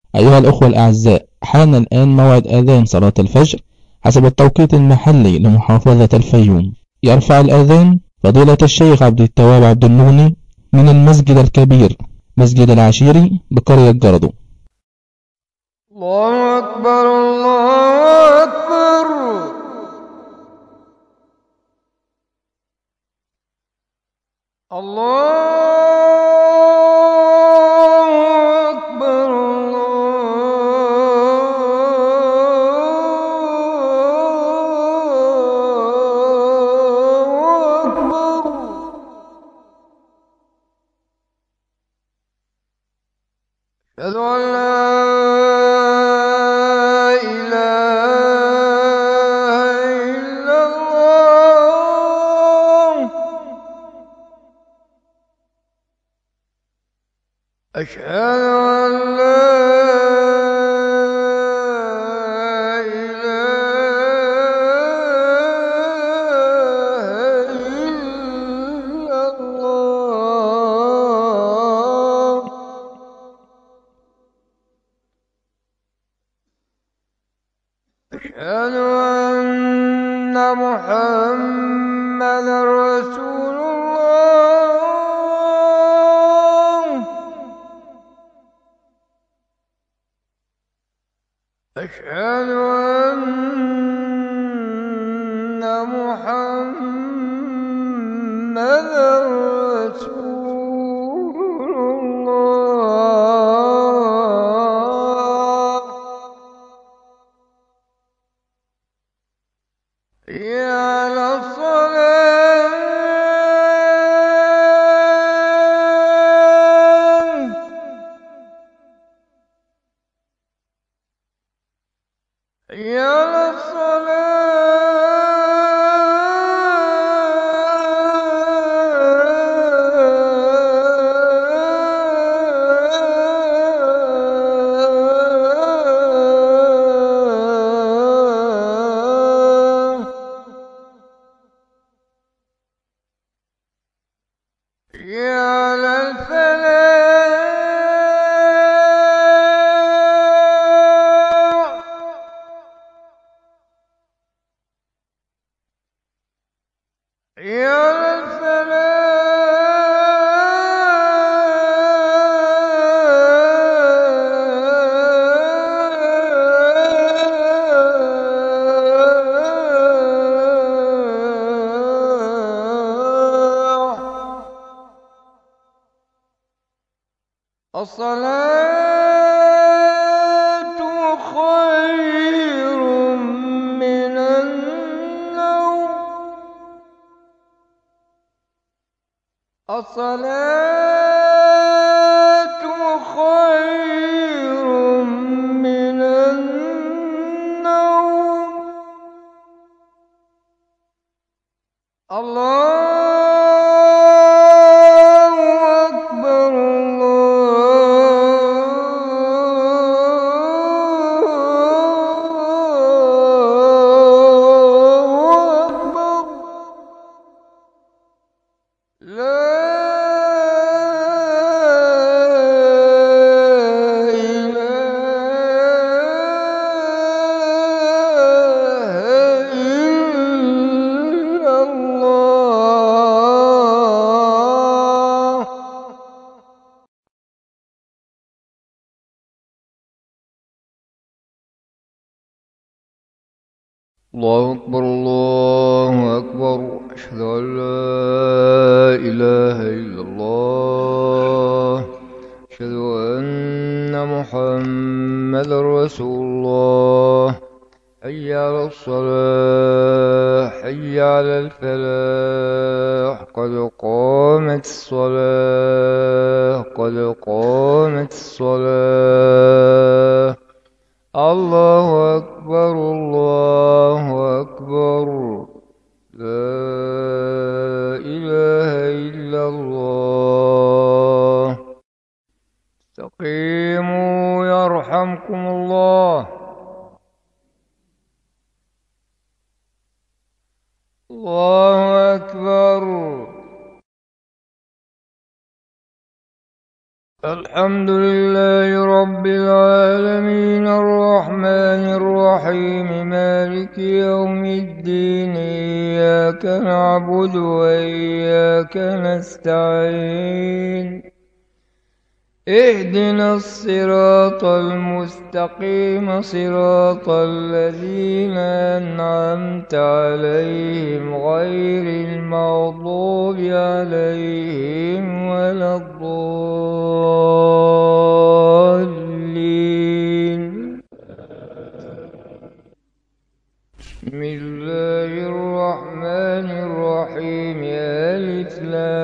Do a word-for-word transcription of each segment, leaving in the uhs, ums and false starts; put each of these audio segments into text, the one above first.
أيها الأخوة الأعزاء، حان الآن موعد آذان صلاة الفجر حسب التوقيت المحلي لمحافظة الفيوم. يرفع الآذان فضيلة الشيخ عبد التواب عبد المغني من المسجد الكبير مسجد العشيري بقرية جردو. الله أكبر الله أكبر. الله أكبر الله أكبر. أشهد أن لا إله إلا الله. أشهد أن لا إله إلا الله. أشهد أن محمدا رسول الله. أشهد أن محمدا رسول الله. حي على الصلاة. حي على الصلاة. حي على الفلاح. حي على الفلاح. الصلاة خير من النوم. الصلاة خير من النوم. الله أكبر الله أكبر. لا إله إلا الله. الله أكبر الله أكبر. أشهد أن لا إله إلا الله. أشهد أن محمدا رسول الله. حي على الصلاة. حي على الفلاح. قد قامت الصلاة. قد قامت الصلاة. الله أكبر الله أكبر. لا إله إلا الله. استقيموا يرحمكم الله. الله أكبر. الحمد لله رب العالمين الرحمن الرحيم مالك يوم الدين إياك نعبد وإياك نستعين اهدنا الصراط المستقيم صراط الذين أنعمت عليهم غير المغضوب عليهم ولا الضالين. بسم الله الرحمن الرحيم ألف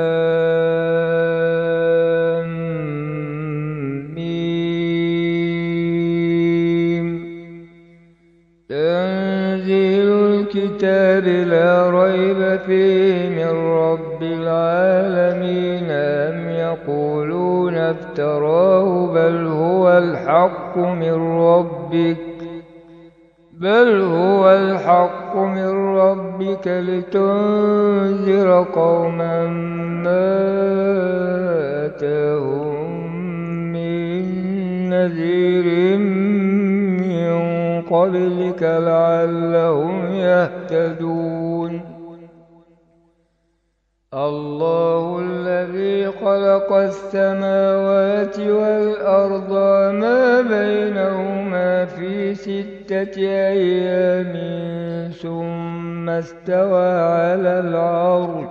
لام ميم تنزيل الكتاب لا ريب فيه من رب العالمين أم يقولون افتراه بل هو الحق من ربك بل هو الحق من ربك لتنذر قوما ما أتاهم من نذير من قبلك لعلهم يهتدون. الله الذي خلق السماوات والأرض وما بينهما في ستة أيام ثم استوى على العرش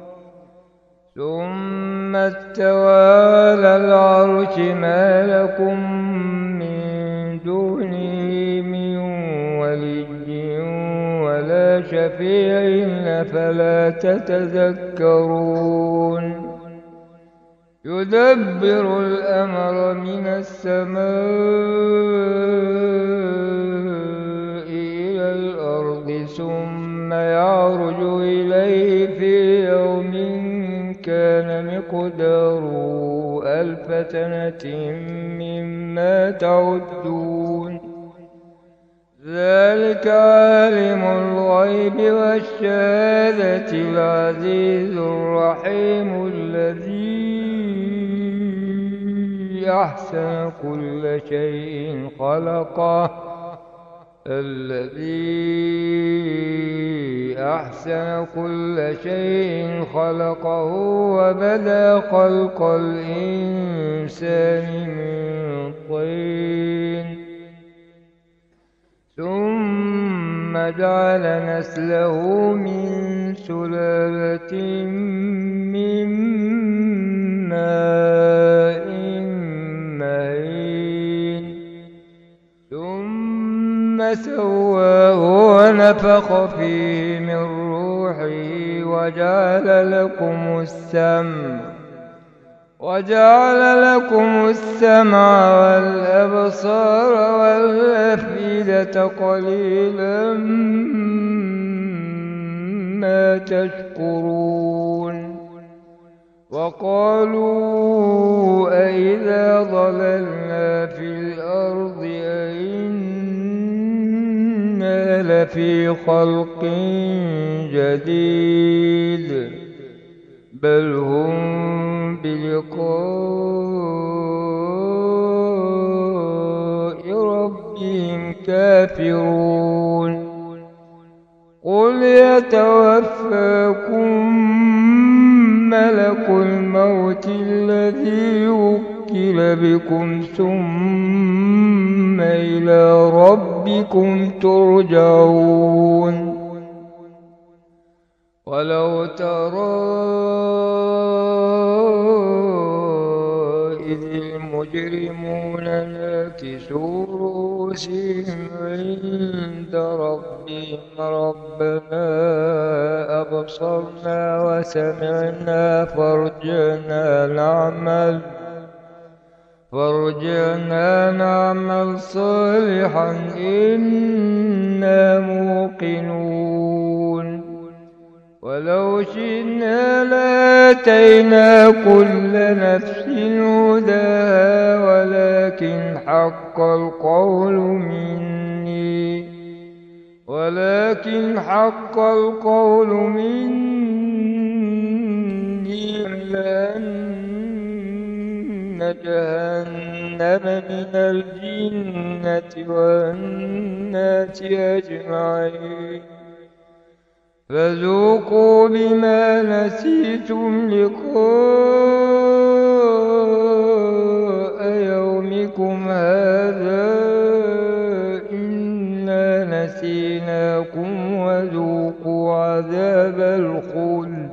ثم استوى على العرش ما لكم من دونه من ولي ولا شفيع أفلا تتذكرون. يدبر الأمر من السماء إلى الأرض ثم يعرج إليه في يوم كان مقداره ألف سنة مما تعدون. ذلك عالم الغيب والشهادة العزيز الرحيم الذي أحسن كل شيء خلقه الذي أحسن كل شيء خلقه وبدأ خلق الإنسان من طين ثم جعل نسله من سلالة من ماء مهين ثم سواه ونفخ فيه من روحه وجعل لكم السمع وجعل لكم السمع والأبصار والأفئدة قليلا ما تشكرون. وقالوا أئذا ضللنا في الأرض أئنا لفي خلق جديد بل هم بلقاء ربهم كافرون. قل يتوفاكم ملك الموت الذي وكل بكم ثم إلى ربكم ترجعون. ولو ترى إذ المجرمون ناكسوا رؤوسهم عند ربهم ربنا أبصرنا وسمعنا فارجعنا نعمل فارجعنا نعمل صالحا إنا موقنون. ولو شئنا لآتينا كل نفس هداها ولكن حق القول مني ولكن حق القول مني لأن جهنم من الجنة والناس أجمعين فذوقوا بما نسيتم لقاء يومكم هذا إنا نسيناكم وذوقوا عذاب الخلد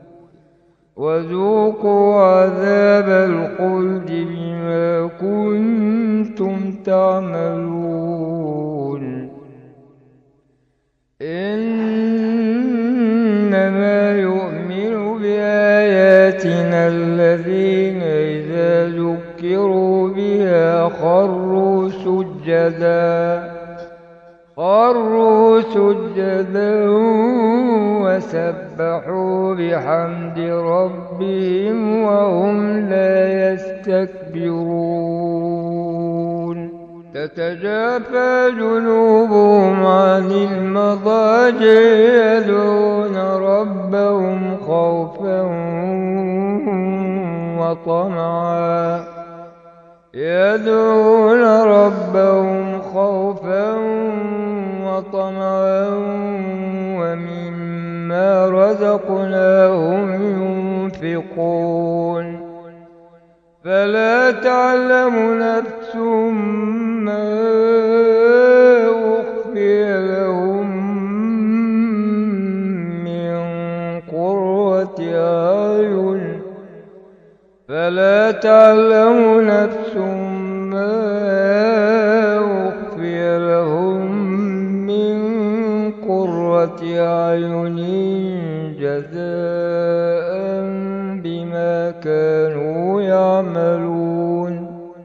وذوقوا عذاب الخلد بما كنتم تعملون إنما يؤمن بآياتنا الذين إذا ذكروا بها خروا سجدا خروا سجدا وسبحوا بحمد ربهم وهم لا يستكبرون تتجافى جنوبهم عن المضاجع يدعون ربهم خوفا وطمعا يدعون ربهم خوفا وطمعا ومما رزقناهم ينفقون فلا تعلم نفس ما أخفي لهم من قرة أعين فلا تعلم نفس ما أخفي لهم من قرة أعين جزاء بما كانوا يعملون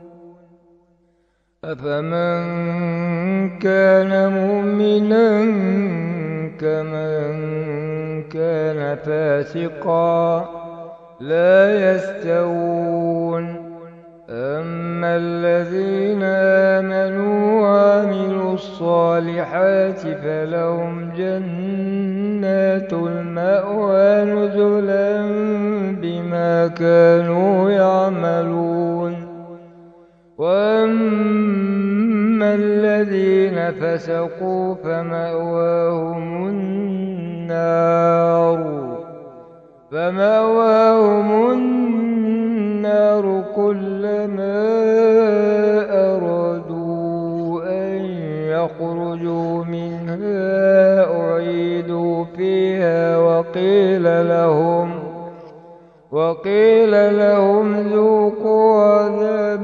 أفمن كان مؤمنا كمن كان فاسقا لا يستوون أما الذين آمنوا وعملوا الصالحات فلهم جنات المأوى نزلا بما كانوا يعملون وأما الذين فسقوا فمأواهم النار فمأواهم النار كلما أرادوا أن يخرجوا منها أعيدوا فيها وقيل لهم وقيل لهم ذوقوا عذاب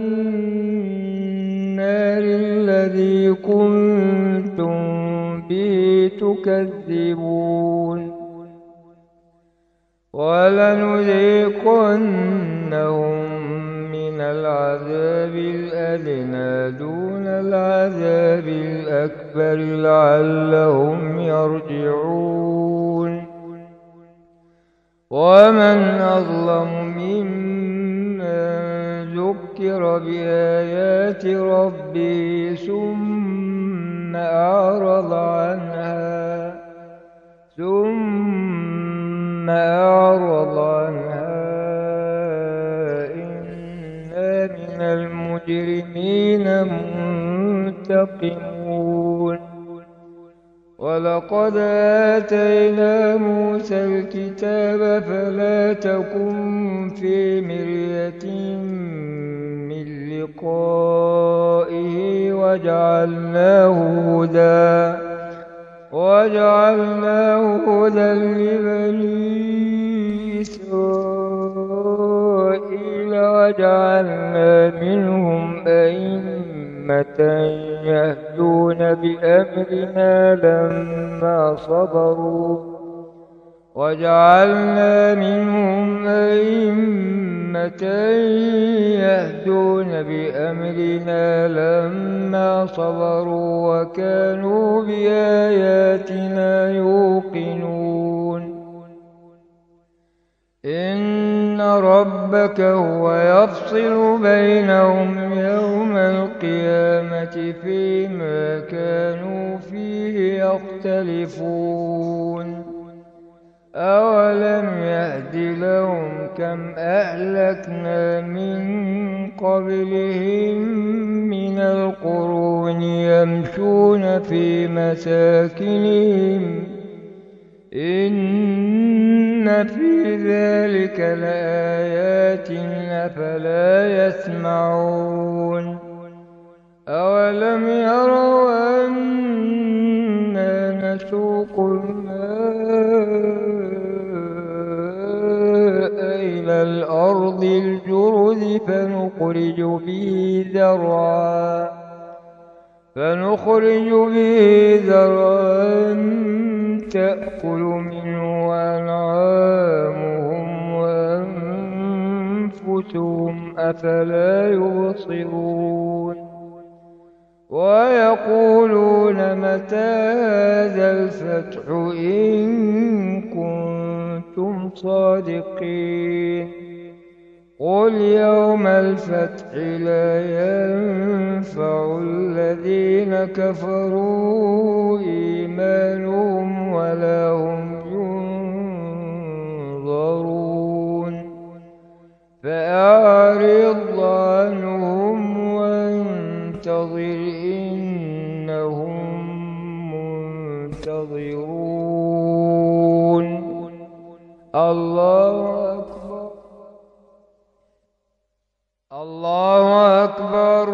النار الذي كنتم به تكذبون ولنذيقنهم من العذاب الأدنى دون العذاب الأكبر لعلهم يرجعون ومن أظلم ممن ذكر بآيات ربه ثم أعرض عنها ثم أعرض عنها إنا من المجرمين منتقمون ولقد آتينا موسى الكتاب فلا تكن في مرية من لقائه وجعلناه هدى وجعلناه هدى لبني إسرائيل وجعلنا منهم أئمة يهدون بأمرنا لما صبروا وجعلنا منهم أئمة يهدون بأمرنا لما صبروا وكانوا بآياتنا يوقنون إن ربك هو يفصل بينهم يوم القيامة فيما كانوا فيه يختلفون أولم يهد لهم وكم أهلكنا من قبلهم من القرون يمشون في مساكنهم إن في ذلك لآيات أفلا يسمعون أولم يروا أنا نسوق الماء إلى الأرض الجرز فنخرج به زرعا فنخرج به زرعا تأكل منه أنعامهم وأنفسهم أفلا يبصرون ويقولون متى هذا الفتح إن كنتم صادقين قل يوم الفتح لا ينفع الذين كفروا إيمانهم ولا هم ينظرون فأعرض عنهم وانتظر إنهم منتظرون الله أكبر الله أكبر.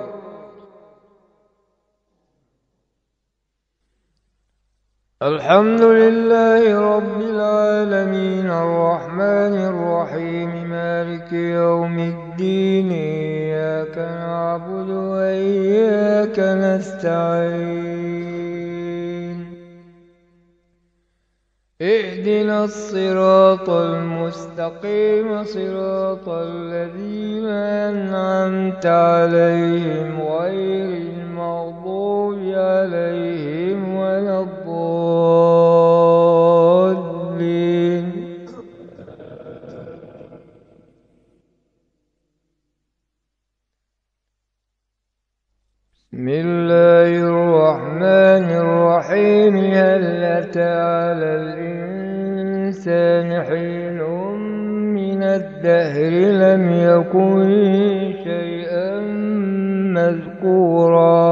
الحمد لله رب العالمين الرحمن الرحيم مالك يوم الدين إياك نعبد وإياك نستعين اهدنا الصراط المستقيم صراط الذين أنعمت عليهم غير المغضوب عليهم ولا الضالين. بسم الله الرحمن الرحيم هل أتى على الإنسان حين من الدهر لم يكن شيئا مذكورا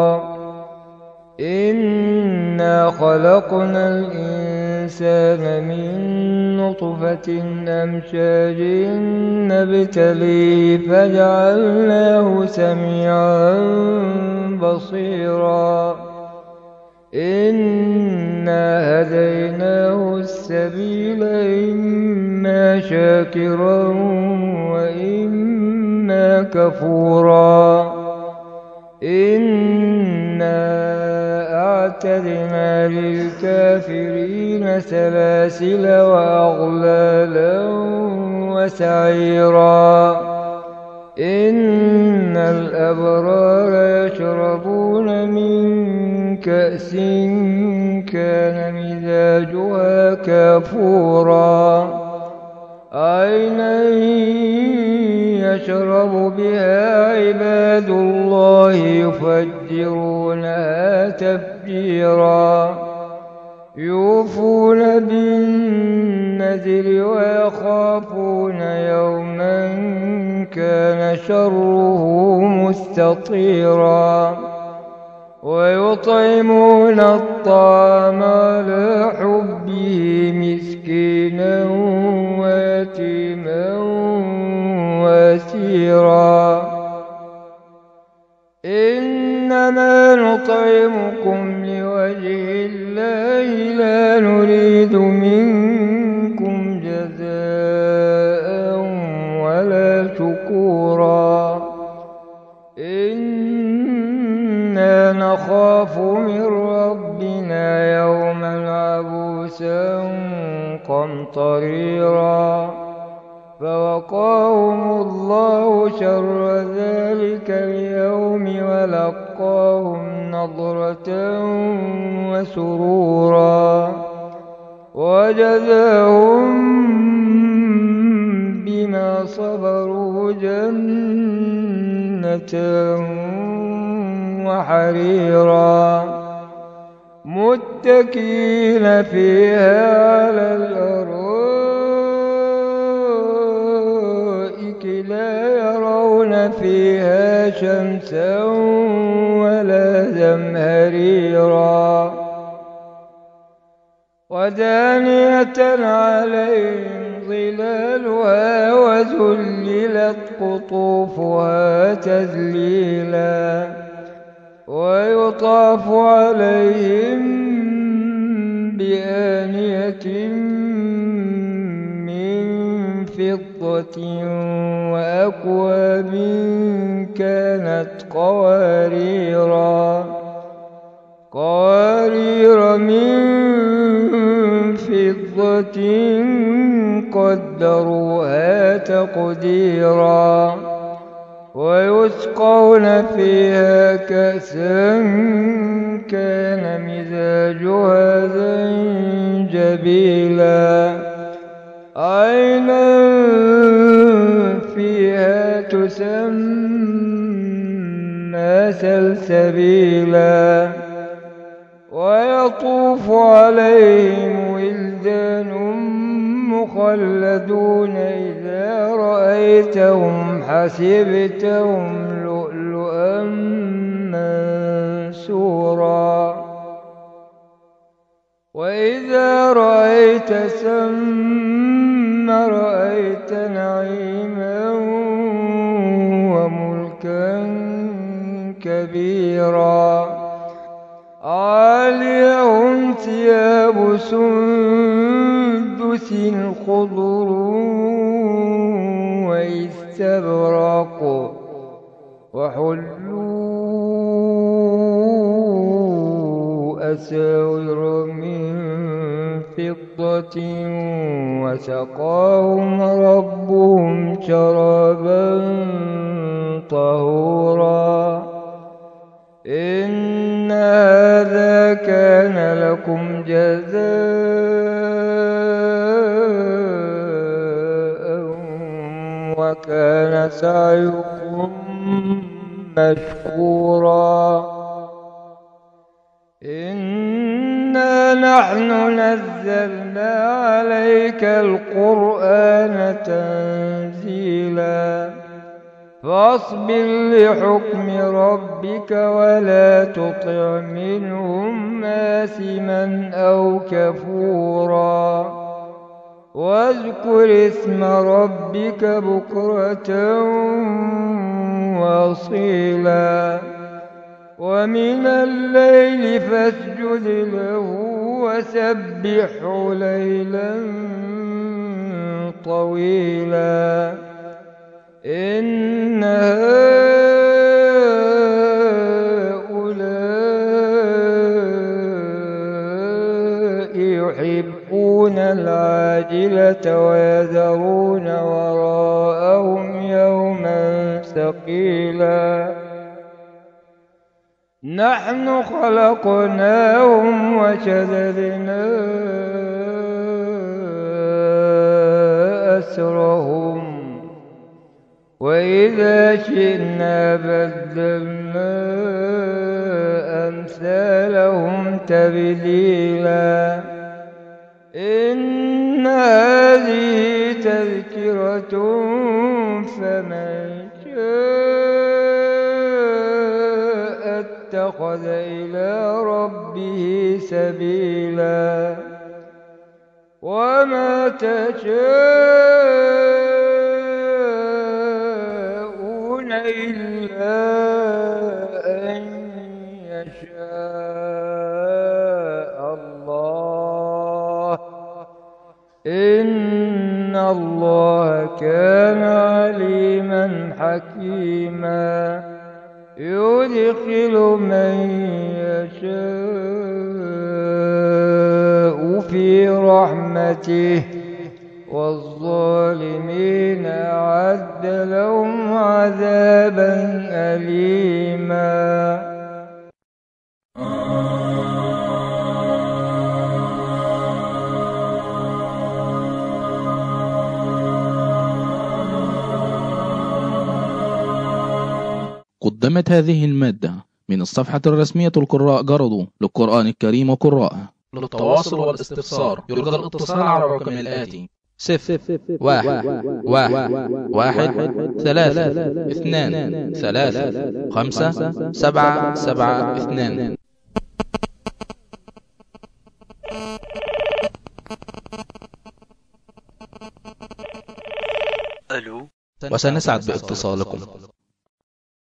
إنا خلقنا الإنسان من نطفة أمشاج نبتليه فجعلناه سميعا بصيرا إنا هديناه السبيل إما شاكرا وإما كفورا إنا أعتدنا للكافرين سلاسل وأغلالا وسعيرا إن الأبرار يشربون من كأس كان مزاجها كافورا عينا يشرب بها عباد الله يفجرونها تفجيرا يوفون بالنذر ويخافون يوما كان شره مستطيرا ويطعمون الطعام على حبه مسكينا ويتيما واسيرا إنما نطعمكم لوجه الله لا نريد منكم جزاء ولا شكورا إنا نخاف من ربنا يوما عبوسا قمطريرا فوقاهم الله شر ذلك اليوم ولقاهم نضرة وسرورا وجزاهم بما صبروا جنة وحريرا متكئين فيها على الأرائك شمسا ولا زمهريرا ودانية عليهم ظلالها وذللت قطوفها تذليلا ويطاف عليهم بآنية من فضة وأكواب كانت قواريرا قوارير من فضة قدروها تقديرا ويسقون فيها كأسا كان مزاجها زنجبيلا عينا فيها تسمى سلسبيلا ويطوف عليهم ولدان مخلدون إذا رأيتهم حسبتهم لؤلؤا منثورا وإذا رأيت ثم رأيت نعيما وملكا كبيرا عاليهم ثياب سندس خضر واستبرق وحلوا أساور من فضة وسقاهم ربهم شرابا طهورا إن هذا كان لكم جزاء وكان سعيكم مشكورا إنا نحن نزلنا عليك القرآن تنزيلا فاصبر لحكم ربك ولا تطع منهم آثما أو كفورا واذكر اسم ربك بكرة وأصيلا ومن الليل فاسجد له وسبحه ليلا طويلا إن هؤلاء يحبون العاجلة ويذرون وراءهم يوما ثقيلا نحن خلقناهم وشددنا أسرهم وإذا شئنا بدلنا أمثالهم تبديلا إن هذه تذكرة فمن شاء اتخذ إلى ربه سبيلا وما تشاءون إلا أن يشاء الله إن الله كان عليما حكيما يدخل من يشاء في رحمته والظالمين أعد لهم عذابا أليما. قدمت هذه المادة من الصفحة الرسمية القراء جرد للقرآن الكريم وقراءه. للتواصل والاستفسار يرجى الاتصال على الرقم الآتي صفر واحد واحد واحد ثلاثة اثنان ثلاثة خمسة سبعة سبعة اثنان. ألو، وسنسعد باتصالكم.